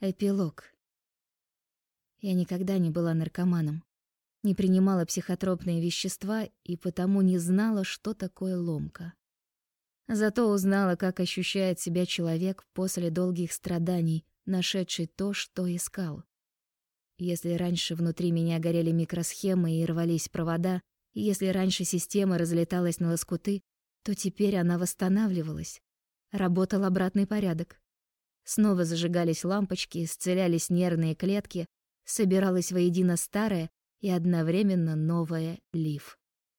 Эпилог. Я никогда не была наркоманом, не принимала психотропные вещества и потому не знала, что такое ломка. Зато узнала, как ощущает себя человек после долгих страданий, нашедший то, что искал. Если раньше внутри меня горели микросхемы и рвались провода, и если раньше система разлеталась на лоскуты, то теперь она восстанавливалась. Работал обратный порядок. Снова зажигались лампочки, исцелялись нервные клетки, собиралось воедино старое и одновременно новое Лив.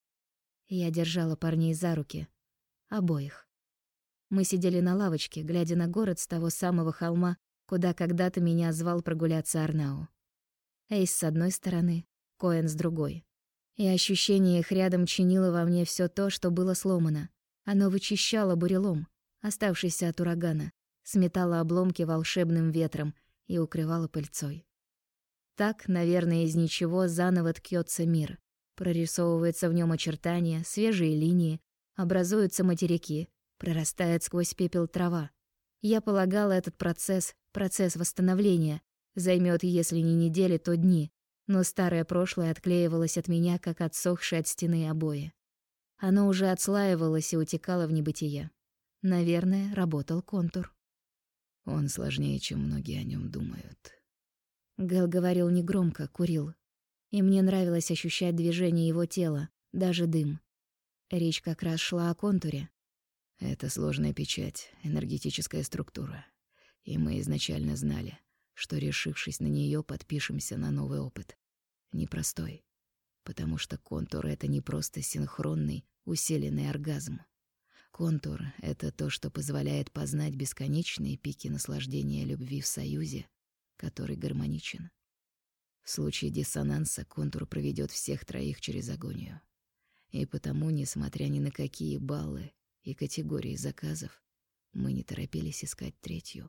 Я держала парней за руки. Обоих. Мы сидели на лавочке, глядя на город с того самого холма, куда когда-то меня звал прогуляться Арнау. Эйс с одной стороны, Коэн с другой. И ощущение их рядом чинило во мне все то, что было сломано. Оно вычищало бурелом, оставшийся от урагана, сметала обломки волшебным ветром и укрывала пыльцой. Так, наверное, из ничего заново ткётся мир. Прорисовываются в нем очертания, свежие линии, образуются материки, прорастает сквозь пепел трава. Я полагала, этот процесс восстановления, займет, если не недели, то дни, но старое прошлое отклеивалось от меня, как отсохшие от стены обои. Оно уже отслаивалось и утекало в небытие. Наверное, работал контур. Он сложнее, чем многие о нем думают. Гэл говорил негромко, курил. И мне нравилось ощущать движение его тела, даже дым. Речь как раз шла о контуре. Это сложная печать, энергетическая структура. И мы изначально знали, что, решившись на нее, подпишемся на новый опыт. Непростой. Потому что контур — это не просто синхронный, усиленный оргазм. Контур — это то, что позволяет познать бесконечные пики наслаждения любви в союзе, который гармоничен. В случае диссонанса контур проведет всех троих через агонию. И потому, несмотря ни на какие баллы и категории заказов, мы не торопились искать третью.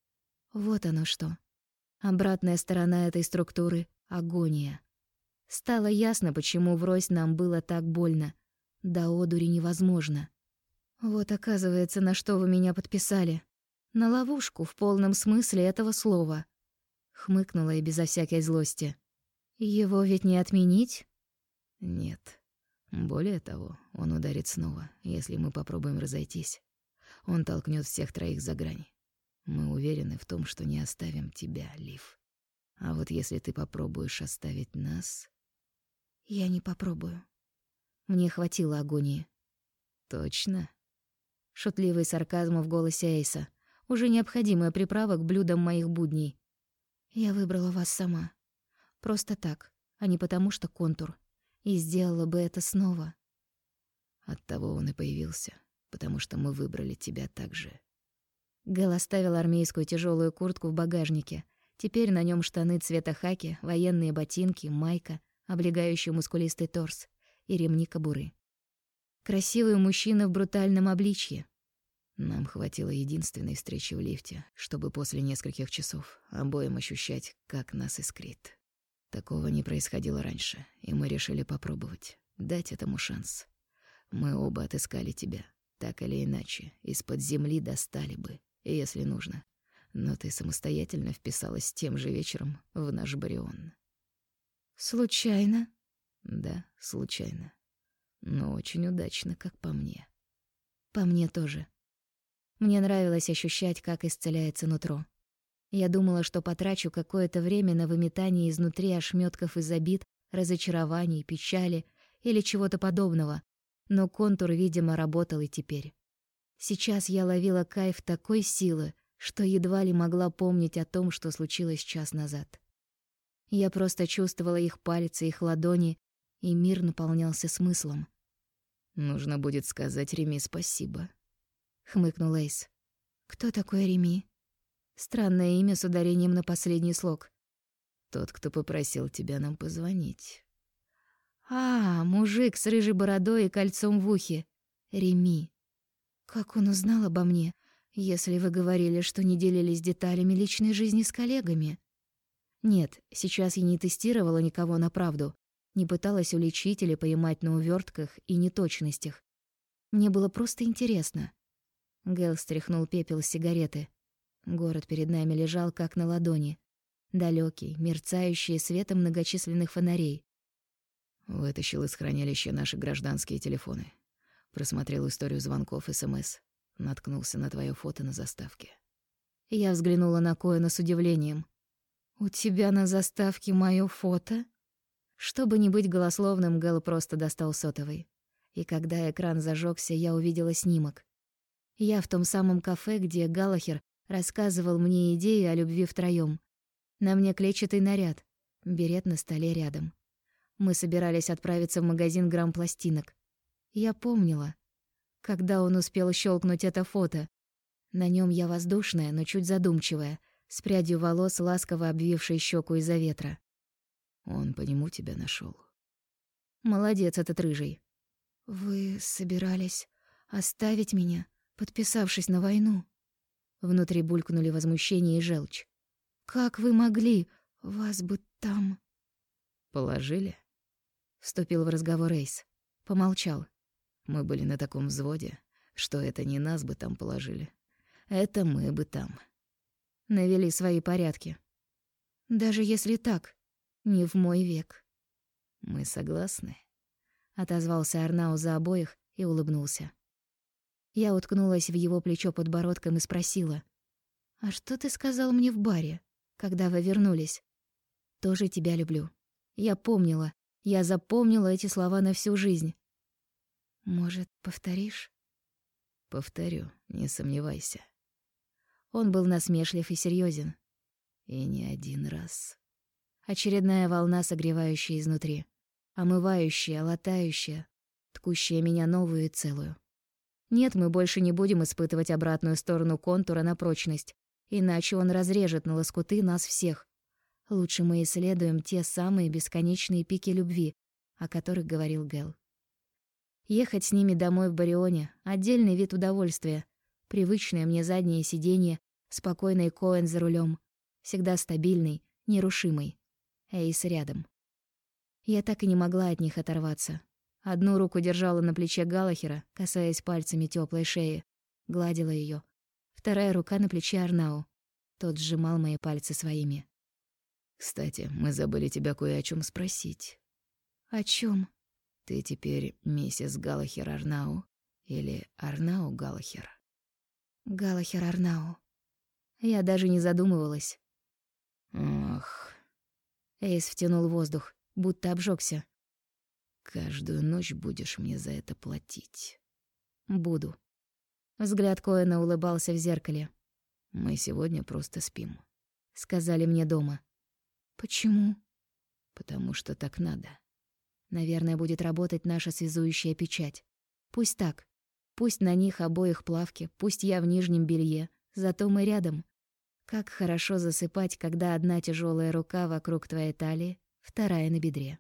Вот оно что. Обратная сторона этой структуры — агония. Стало ясно, почему врозь нам было так больно. До одури невозможно. Вот, оказывается, на что вы меня подписали. На ловушку в полном смысле этого слова. Хмыкнула и безо всякой злости. Его ведь не отменить? Нет. Более того, он ударит снова, если мы попробуем разойтись. Он толкнет всех троих за грань. Мы уверены в том, что не оставим тебя, Лив. А вот если ты попробуешь оставить нас... Я не попробую. Мне хватило агонии. Точно? Шутливый сарказм в голосе Эйса. Уже необходимая приправа к блюдам моих будней. Я выбрала вас сама. Просто так, а не потому что контур. И сделала бы это снова. Оттого он и появился, потому что мы выбрали тебя так же. Гэл оставил армейскую тяжелую куртку в багажнике. Теперь на нем штаны цвета хаки, военные ботинки, майка, облегающий мускулистый торс и ремни-кобуры. Красивый мужчина в брутальном обличье. Нам хватило единственной встречи в лифте, чтобы после нескольких часов обоим ощущать, как нас искрит. Такого не происходило раньше, и мы решили попробовать, дать этому шанс. Мы оба отыскали тебя, так или иначе, из-под земли достали бы, если нужно. Но ты самостоятельно вписалась тем же вечером в наш барион. Случайно? Да, случайно. Но очень удачно, как по мне. По мне тоже. Мне нравилось ощущать, как исцеляется нутро. Я думала, что потрачу какое-то время на выметание изнутри ошметков из обид, разочарований, печали или чего-то подобного, но контур, видимо, работал и теперь. Сейчас я ловила кайф такой силы, что едва ли могла помнить о том, что случилось час назад. Я просто чувствовала их пальцы, их ладони, и мир наполнялся смыслом. «Нужно будет сказать Реми спасибо», — хмыкнул Эйс. «Кто такой Реми?» Странное имя с ударением на последний слог. «Тот, кто попросил тебя нам позвонить». Мужик с рыжей бородой и кольцом в ухе. Реми. Как он узнал обо мне, если вы говорили, что не делились деталями личной жизни с коллегами? Нет, сейчас я не тестировала никого на правду, не пыталась уличить или поймать на увертках и неточностях. Мне было просто интересно. Гэл стряхнул пепел с сигареты. Город перед нами лежал как на ладони. Далёкий, мерцающий светом многочисленных фонарей. Вытащил из хранилища наши гражданские телефоны. Просмотрел историю звонков, СМС. Наткнулся на твоё фото на заставке. Я взглянула на Коэна с удивлением. «У тебя на заставке моё фото?» Чтобы не быть голословным, Гэл просто достал сотовый. И когда экран зажёгся, я увидела снимок. Я в том самом кафе, где Галлахер рассказывал мне идею о любви втроём. На мне клетчатый наряд, берет на столе рядом. Мы собирались отправиться в магазин грамм-пластинок. Я помнила, когда он успел щелкнуть это фото. На нём я воздушная, но чуть задумчивая, с прядью волос, ласково обвившей щеку из-за ветра. Он по нему тебя нашёл. Молодец этот рыжий. «Вы собирались оставить меня, подписавшись на войну?» Внутри булькнули возмущение и желчь. «Как вы могли? Вас бы там...» «Положили?» Вступил в разговор Эйс. Помолчал. «Мы были на таком взводе, что это не нас бы там положили. Это мы бы там». Навели свои порядки. «Даже если так, не в мой век». «Мы согласны», — отозвался Арнау за обоих и улыбнулся. Я уткнулась в его плечо подбородком и спросила: «А что ты сказал мне в баре, когда вы вернулись?» «Тоже тебя люблю». Я помнила, я запомнила эти слова на всю жизнь. «Может, повторишь?» «Повторю, не сомневайся». Он был насмешлив и серьезен. И не один раз. Очередная волна, согревающая изнутри, омывающая, латающая, ткущая меня новую и целую. Нет, мы больше не будем испытывать обратную сторону контура на прочность, иначе он разрежет на лоскуты нас всех. Лучше мы исследуем те самые бесконечные пики любви, о которых говорил Гэл. Ехать с ними домой в Барионе — отдельный вид удовольствия. Привычное мне заднее сиденье, спокойный Коэн за рулем, всегда стабильный, нерушимый. Эйс рядом. Я так и не могла от них оторваться. Одну руку держала на плече Галлахера, касаясь пальцами теплой шеи, гладила ее. Вторая рука на плече Арнау. Тот сжимал мои пальцы своими. «Кстати, мы забыли тебя кое о чем спросить». «О чем? Ты теперь миссис Галлахер Арнау или Арнау Галлахер?» «Галлахер Арнау». Я даже не задумывалась. «Ох...» Эйс втянул воздух, будто обжегся. «Каждую ночь будешь мне за это платить». «Буду». Взгляд Коэна улыбался в зеркале. «Мы сегодня просто спим», — сказали мне дома. «Почему?» «Потому что так надо». Наверное, будет работать наша связующая печать. Пусть так. Пусть на них обоих плавки, пусть я в нижнем белье, зато мы рядом. Как хорошо засыпать, когда одна тяжелая рука вокруг твоей талии, вторая на бедре.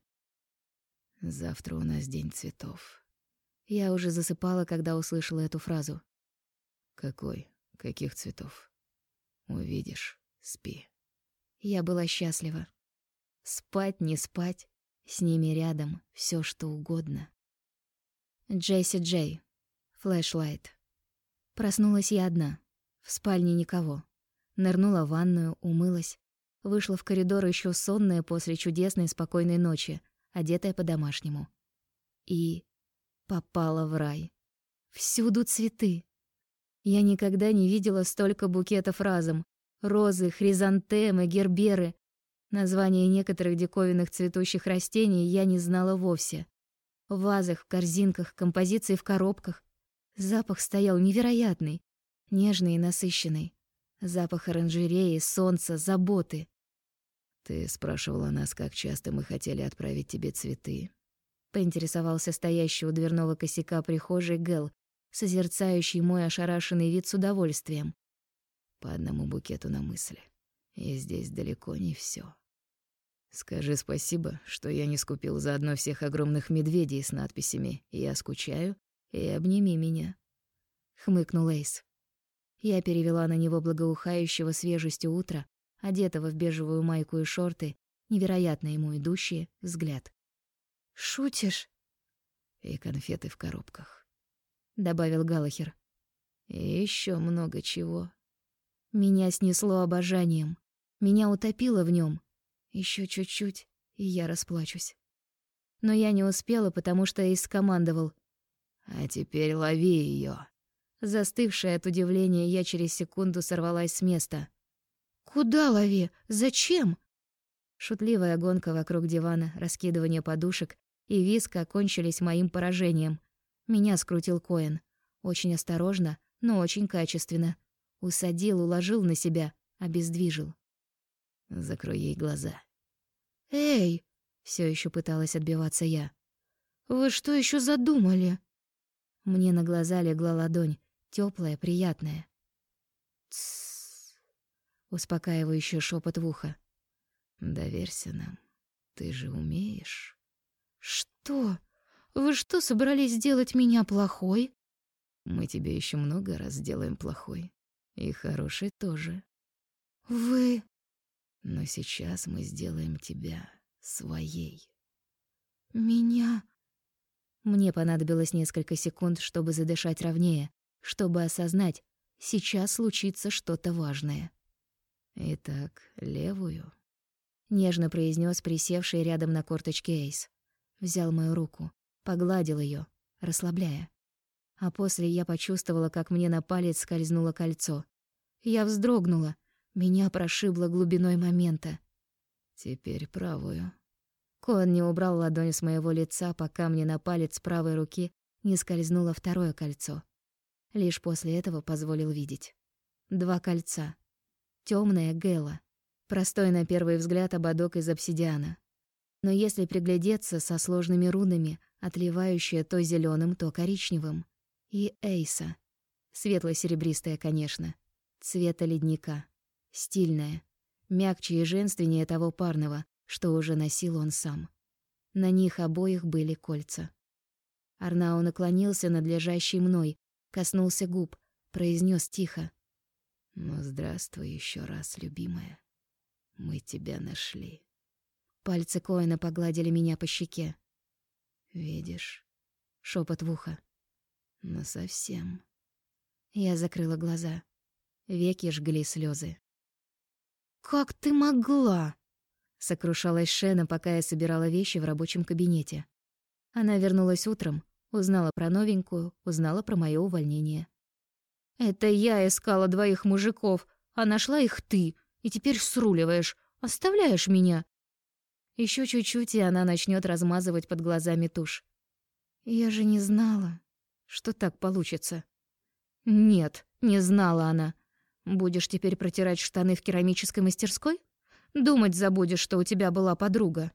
«Завтра у нас день цветов». Я уже засыпала, когда услышала эту фразу. «Какой? Каких цветов?» «Увидишь, спи». Я была счастлива. Спать, не спать, с ними рядом, все что угодно. Джесси Джей. Флэшлайт. Проснулась я одна. В спальне никого. Нырнула в ванную, умылась. Вышла в коридор еще сонная после чудесной спокойной ночи, одетая по-домашнему. И попала в рай. Всюду цветы. Я никогда не видела столько букетов разом. Розы, хризантемы, герберы. Названия некоторых диковинных цветущих растений я не знала вовсе. В вазах, в корзинках, композиции в коробках. Запах стоял невероятный, нежный и насыщенный. Запах оранжереи, солнца, заботы. «Ты спрашивала нас, как часто мы хотели отправить тебе цветы?» Поинтересовался стоящий у дверного косяка прихожей Гэл, созерцающий мой ошарашенный вид с удовольствием. «По одному букету на мысли. И здесь далеко не всё. Скажи спасибо, что я не скупил заодно всех огромных медведей с надписями «Я скучаю» и «Обними меня», — хмыкнул Эйс. Я перевела на него благоухающего свежестью утра, одетого в бежевую майку и шорты, невероятно ему идущие, взгляд. «Шутишь?» «И конфеты в коробках», — добавил Галлахер. «И ещё много чего». Меня снесло обожанием. Меня утопило в нем. Еще чуть-чуть, и я расплачусь. Но я не успела, потому что Эйс скомандовал: «А теперь лови ее. Застывшая от удивления, я через секунду сорвалась с места. «Куда лови? Зачем?» Шутливая гонка вокруг дивана, раскидывание подушек и визг окончились моим поражением. Меня скрутил Коэн. Очень осторожно, но очень качественно. Усадил, уложил на себя, обездвижил. Закрой ей глаза». «Эй!» — все еще пыталась отбиваться я. «Вы что еще задумали?» Мне на глаза легла ладонь, теплая, приятная. «Тссс!» — успокаивающий шепот в ухо. «Доверься нам. Ты же умеешь». «Что? Вы что, собрались сделать меня плохой?» «Мы тебе еще много раз сделаем плохой. И хороший тоже. «Вы...» Но сейчас мы сделаем тебя своей». «Меня...» Мне понадобилось несколько секунд, чтобы задышать ровнее, чтобы осознать, сейчас случится что-то важное. «Итак, левую». Нежно произнес присевший рядом на корточке Эйс. Взял мою руку, погладил ее, расслабляя. А после я почувствовала, как мне на палец скользнуло кольцо. Я вздрогнула, меня прошибло глубиной момента. «Теперь правую». Коэн не убрал ладонь с моего лица, пока мне на палец правой руки не скользнуло второе кольцо. Лишь после этого позволил видеть. 2 кольца. Тёмное Гэла. Простой на первый взгляд ободок из обсидиана. Но если приглядеться, со сложными рунами, отливающее то зелёным, то коричневым. И Эйса. Светло-серебристая, конечно. Цвета ледника. Стильная. Мягче и женственнее того парного, что уже носил он сам. На них обоих были кольца. Арнао наклонился над лежащей мной, коснулся губ, произнес тихо: «Ну, здравствуй еще раз, любимая. Мы тебя нашли». Пальцы Коэна погладили меня по щеке. «Видишь?» — шепот в ухо. «Насовсем». Я закрыла глаза. Веки жгли слезы. «Как ты могла?» — сокрушалась Шена, пока я собирала вещи в рабочем кабинете. Она вернулась утром, узнала про новенькую, узнала про моё увольнение. «Это я искала 2 мужиков, а нашла их ты, и теперь сруливаешь, оставляешь меня». Ещё чуть-чуть, и она начнёт размазывать под глазами тушь. Я же не знала, что так получится. Нет, не знала она. Будешь теперь протирать штаны в керамической мастерской? Думать забудешь, что у тебя была подруга.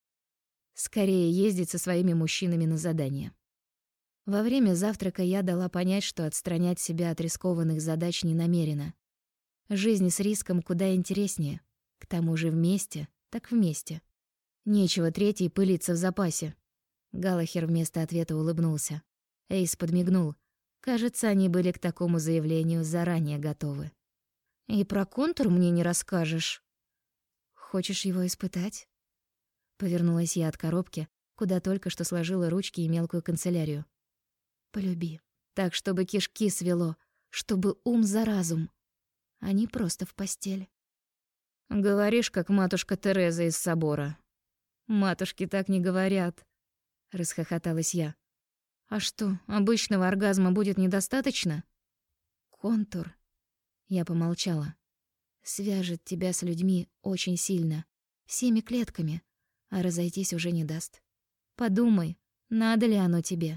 Скорее ездить со своими мужчинами на задания. Во время завтрака я дала понять, что отстранять себя от рискованных задач не намерена. Жизнь с риском куда интереснее. К тому же вместе, так вместе. Нечего третий пылиться в запасе. Галахер вместо ответа улыбнулся. Эйс подмигнул. Кажется, они были к такому заявлению заранее готовы. «И про контур мне не расскажешь?» «Хочешь его испытать?» Повернулась я от коробки, куда только что сложила ручки и мелкую канцелярию. «Полюби. Так, чтобы кишки свело, чтобы ум за разум, а не просто в постель». «Говоришь, как матушка Тереза из собора». «Матушки так не говорят», — расхохоталась я. «А что, обычного оргазма будет недостаточно?» «Контур», — я помолчала, — «свяжет тебя с людьми очень сильно, всеми клетками, а разойтись уже не даст. Подумай, надо ли оно тебе?»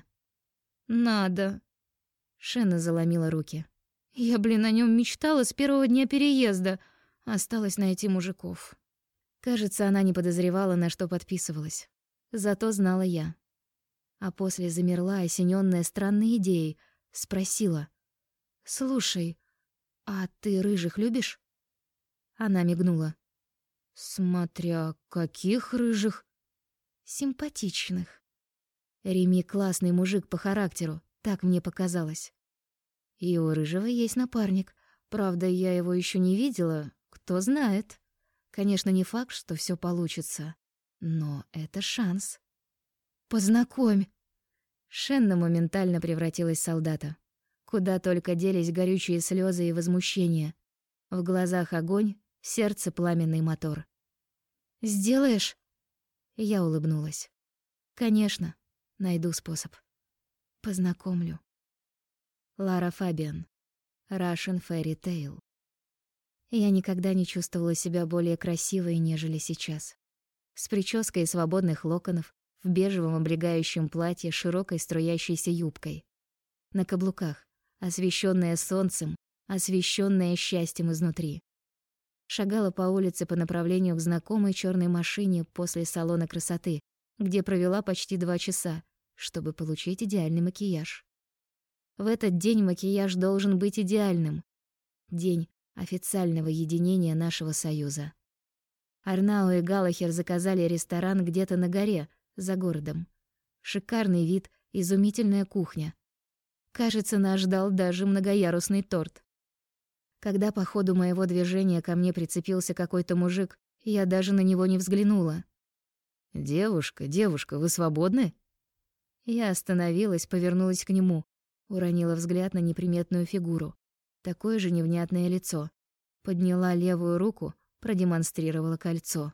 «Надо», — Шена заломила руки. «Я, о нем мечтала с первого дня переезда. Осталось найти мужиков». Кажется, она не подозревала, на что подписывалась. Зато знала я. А после замерла, осенённая странной идеей, спросила: «Слушай, а ты рыжих любишь?» Она мигнула. «Смотря каких рыжих?» «Симпатичных». Реми классный мужик по характеру, так мне показалось. И у рыжего есть напарник. Правда, я его ещё не видела, кто знает. Конечно, не факт, что всё получится, но это шанс. «Познакомь!» Шенна моментально превратилась в солдата. Куда только делись горючие слёзы и возмущение. В глазах огонь, в сердце пламенный мотор. «Сделаешь?» Я улыбнулась. «Конечно, найду способ. Познакомлю». Лара Фабиан. Russian Fairy Tale. Я никогда не чувствовала себя более красивой, нежели сейчас. С прической из свободных локонов, в бежевом облегающем платье с широкой струящейся юбкой. На каблуках, освещенная солнцем, освещенная счастьем изнутри. Шагала по улице по направлению к знакомой черной машине после салона красоты, где провела почти 2 часа, чтобы получить идеальный макияж. В этот день макияж должен быть идеальным. День официального единения нашего союза. Арнау и Галлахер заказали ресторан где-то на горе, за городом. Шикарный вид, изумительная кухня. Кажется, нас ждал даже многоярусный торт. Когда по ходу моего движения ко мне прицепился какой-то мужик, я даже на него не взглянула. «Девушка, девушка, вы свободны?» Я остановилась, повернулась к нему, уронила взгляд на неприметную фигуру, такое же невнятное лицо. Подняла левую руку, продемонстрировала кольцо.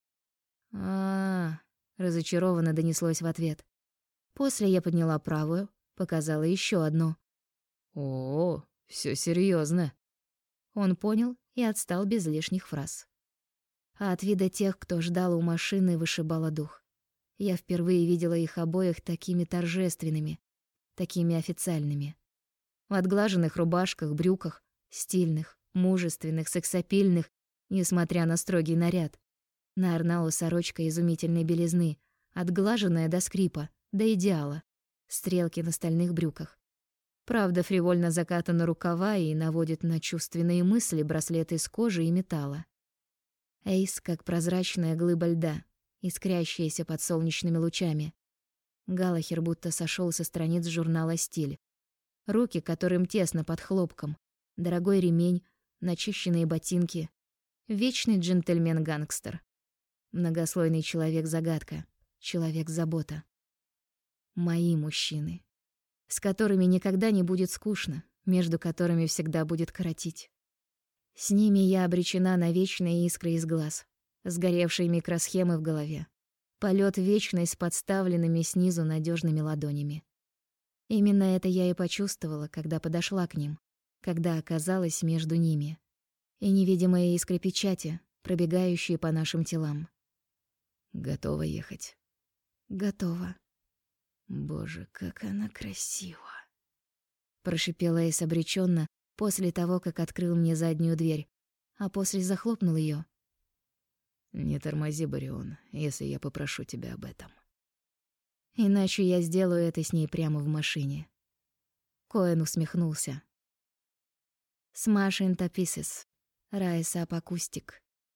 Разочарованно донеслось в ответ. После я подняла правую, показала еще одно. «О, все серьезно. Он понял и отстал без лишних фраз. А от вида тех, кто ждал у машины, вышибало дух. Я впервые видела их обоих такими торжественными, такими официальными. В отглаженных рубашках, брюках, стильных, мужественных, сексапильных, несмотря на строгий наряд. На Арнау сорочка изумительной белизны, отглаженная до скрипа, до идеала. Стрелки на стальных брюках. Правда, фривольно закатаны рукава и наводит на чувственные мысли браслеты из кожи и металла. Эйс, как прозрачная глыба льда, искрящаяся под солнечными лучами. Галлахер будто сошел со страниц журнала «Стиль». Руки, которым тесно под хлопком, дорогой ремень, начищенные ботинки. Вечный джентльмен-гангстер. Многослойный человек-загадка, человек-забота. Мои мужчины, с которыми никогда не будет скучно, между которыми всегда будет коротить. С ними я обречена на вечные искры из глаз, сгоревшие микросхемы в голове, полет вечный с подставленными снизу надежными ладонями. Именно это я и почувствовала, когда подошла к ним, когда оказалась между ними, и невидимые искры печати, пробегающие по нашим телам. Готова ехать? Готова. Боже, как она красива. Прошипела Эйс обреченно после того, как открыл мне заднюю дверь, а после захлопнул ее. Не тормози, Барион, если я попрошу тебя об этом. Иначе я сделаю это с ней прямо в машине. Коэн усмехнулся. Smash into pieces. Rise up acoustic.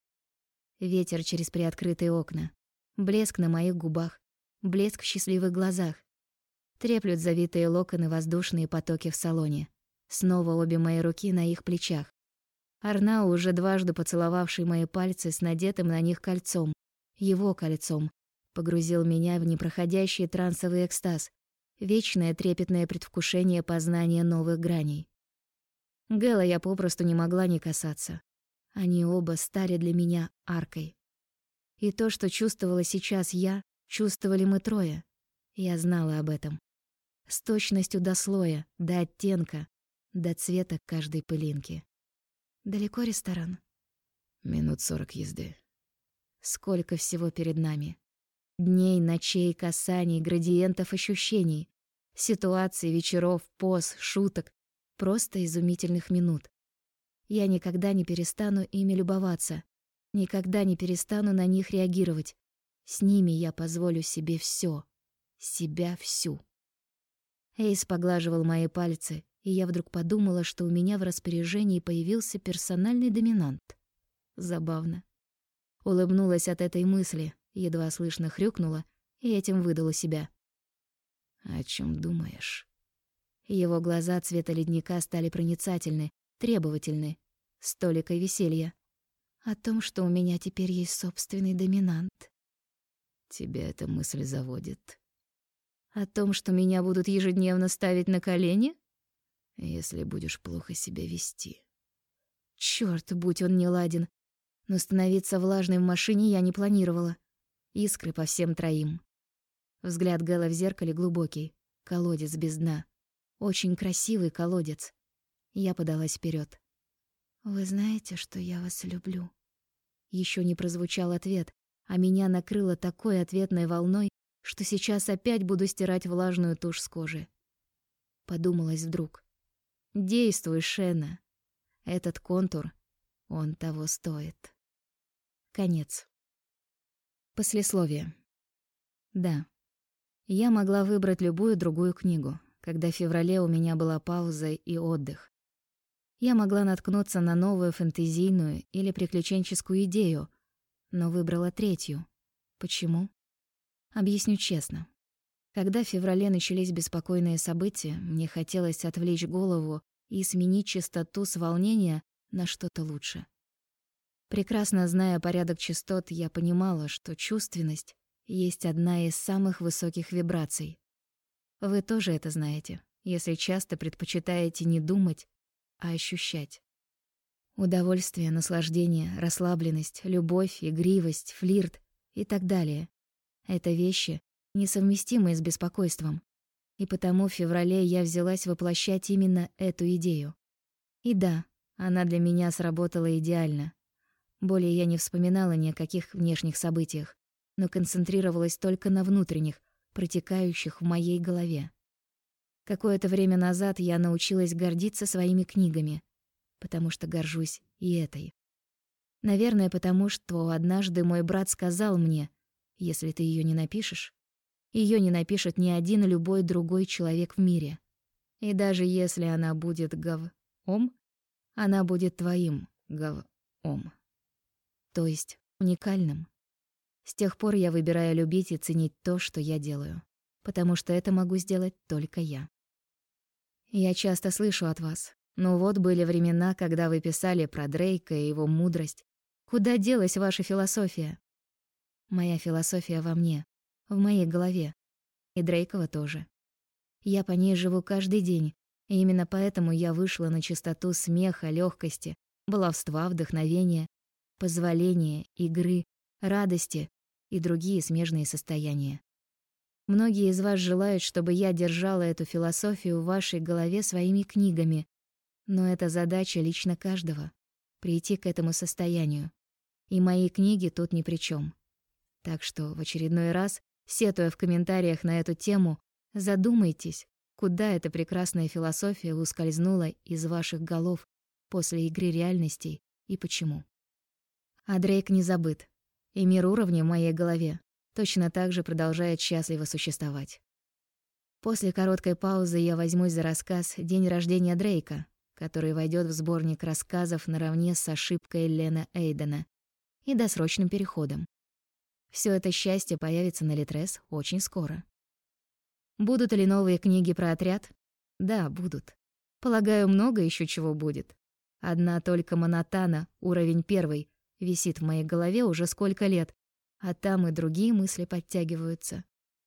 Ветер через приоткрытые окна. Блеск на моих губах. Блеск в счастливых глазах. Треплют завитые локоны воздушные потоки в салоне. Снова обе мои руки на их плечах. Арнау, уже дважды поцеловавший мои пальцы с надетым на них кольцом, его кольцом, погрузил меня в непроходящий трансовый экстаз, вечное трепетное предвкушение познания новых граней. Гэла я попросту не могла не касаться. Они оба стали для меня аркой. И то, что чувствовала сейчас я, чувствовали мы трое. Я знала об этом. С точностью до слоя, до оттенка, до цвета каждой пылинки. Далеко ресторан? Минут 40 езды. Сколько всего перед нами. Дней, ночей, касаний, градиентов ощущений, ситуаций, вечеров, поз, шуток, просто изумительных минут. Я никогда не перестану ими любоваться, никогда не перестану на них реагировать. С ними я позволю себе всё, себя всю. Эйс поглаживал мои пальцы, и я вдруг подумала, что у меня в распоряжении появился персональный доминант. Забавно. Улыбнулась от этой мысли, едва слышно хрюкнула и этим выдала себя. О чем думаешь? Его глаза цвета ледника стали проницательны, требовательны, с толикой веселья. О том, что у меня теперь есть собственный доминант. Тебя эта мысль заводит? О том, что меня будут ежедневно ставить на колени? Если будешь плохо себя вести. Чёрт, будь он неладен. Но становиться влажной в машине я не планировала. Искры по всем троим. Взгляд Гэла в зеркале глубокий. Колодец без дна. Очень красивый колодец. Я подалась вперед. «Вы знаете, что я вас люблю?» Еще не прозвучал ответ, а меня накрыло такой ответной волной, что сейчас опять буду стирать влажную тушь с кожи. Подумалось вдруг. «Действуй, Шена. Этот контур, он того стоит». Конец. Послесловие. Да. Я могла выбрать любую другую книгу, когда в феврале у меня была пауза и отдых. Я могла наткнуться на новую фэнтезийную или приключенческую идею, но выбрала третью. Почему? Объясню честно. Когда в феврале начались беспокойные события, мне хотелось отвлечь голову и сменить частоту с волнения на что-то лучше. Прекрасно зная порядок частот, я понимала, что чувственность есть одна из самых высоких вибраций. Вы тоже это знаете, если часто предпочитаете не думать, а ощущать. Удовольствие, наслаждение, расслабленность, любовь, игривость, флирт и так далее — это вещи, несовместимые с беспокойством. И потому в феврале я взялась воплощать именно эту идею. И да, она для меня сработала идеально. Более я не вспоминала ни о каких внешних событиях, но концентрировалась только на внутренних, протекающих в моей голове. Какое-то время назад я научилась гордиться своими книгами, потому что горжусь и этой. Наверное, потому что однажды мой брат сказал мне: «Если ты ее не напишешь, ее не напишет ни один любой другой человек в мире. И даже если она будет говом, она будет твоим говом». То есть уникальным. С тех пор я выбираю любить и ценить то, что я делаю, потому что это могу сделать только я. Я часто слышу от вас: «Ну вот были времена, когда вы писали про Дрейка и его мудрость. Куда делась ваша философия?» Моя философия во мне, в моей голове. И Дрейкова тоже. Я по ней живу каждый день, и именно поэтому я вышла на чистоту смеха, легкости, баловства, вдохновения, позволения, игры, радости и другие смежные состояния. Многие из вас желают, чтобы я держала эту философию в вашей голове своими книгами, но это задача лично каждого — прийти к этому состоянию. И мои книги тут ни при чем. Так что в очередной раз, сетуя в комментариях на эту тему, задумайтесь, куда эта прекрасная философия ускользнула из ваших голов после игры реальностей и почему. А Дрейк не забыт, и мир уровня в моей голове точно так же продолжает счастливо существовать. После короткой паузы я возьмусь за рассказ «День рождения Дрейка», который войдет в сборник рассказов наравне с ошибкой Лена Эйдена и досрочным переходом. Все это счастье появится на Литрес очень скоро. Будут ли новые книги про отряд? Да, будут. Полагаю, много еще чего будет. Одна только Монотана, уровень 1, висит в моей голове уже сколько лет, а там и другие мысли подтягиваются.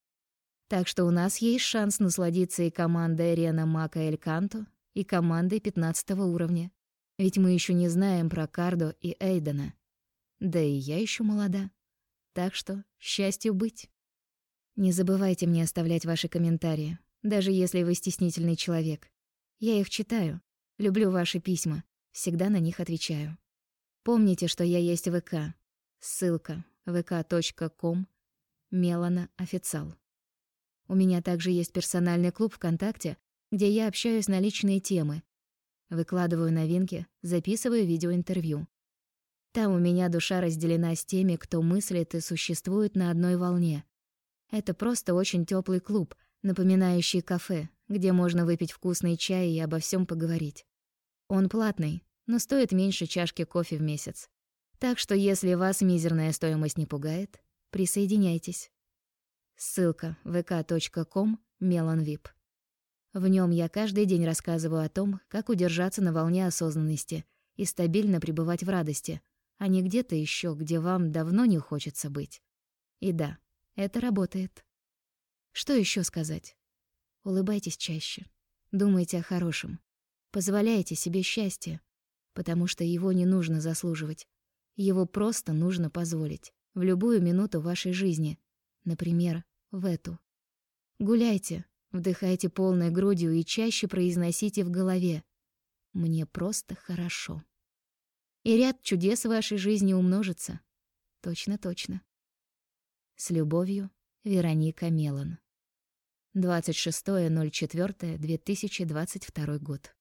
Так что у нас есть шанс насладиться и командой Рена Мака Эль Канто, и командой 15 уровня. Ведь мы еще не знаем про Кардо и Эйдена. Да и я еще молода. Так что счастью быть. Не забывайте мне оставлять ваши комментарии, даже если вы стеснительный человек. Я их читаю, люблю ваши письма, всегда на них отвечаю. Помните, что я есть в ВК. Ссылка vk.com Мелана Официал. У меня также есть персональный клуб ВКонтакте, где я общаюсь на личные темы, выкладываю новинки, записываю видеоинтервью. Там у меня душа разделена с теми, кто мыслит и существует на одной волне. Это просто очень теплый клуб, напоминающий кафе, где можно выпить вкусный чай и обо всем поговорить. Он платный, но стоит меньше чашки кофе в месяц. Так что если вас мизерная стоимость не пугает, присоединяйтесь. Ссылка vk.com melanvip. В нем я каждый день рассказываю о том, как удержаться на волне осознанности и стабильно пребывать в радости, а не где-то еще, где вам давно не хочется быть. И да, это работает. Что еще сказать? Улыбайтесь чаще. Думайте о хорошем. Позволяйте себе счастье. потому что его не нужно заслуживать. Его просто нужно позволить в любую минуту вашей жизни, например, в эту. Гуляйте, вдыхайте полной грудью и чаще произносите в голове: «Мне просто хорошо». И ряд чудес в вашей жизни умножится. Точно-точно. С любовью, Вероника Мелан. 26.04.2022 год.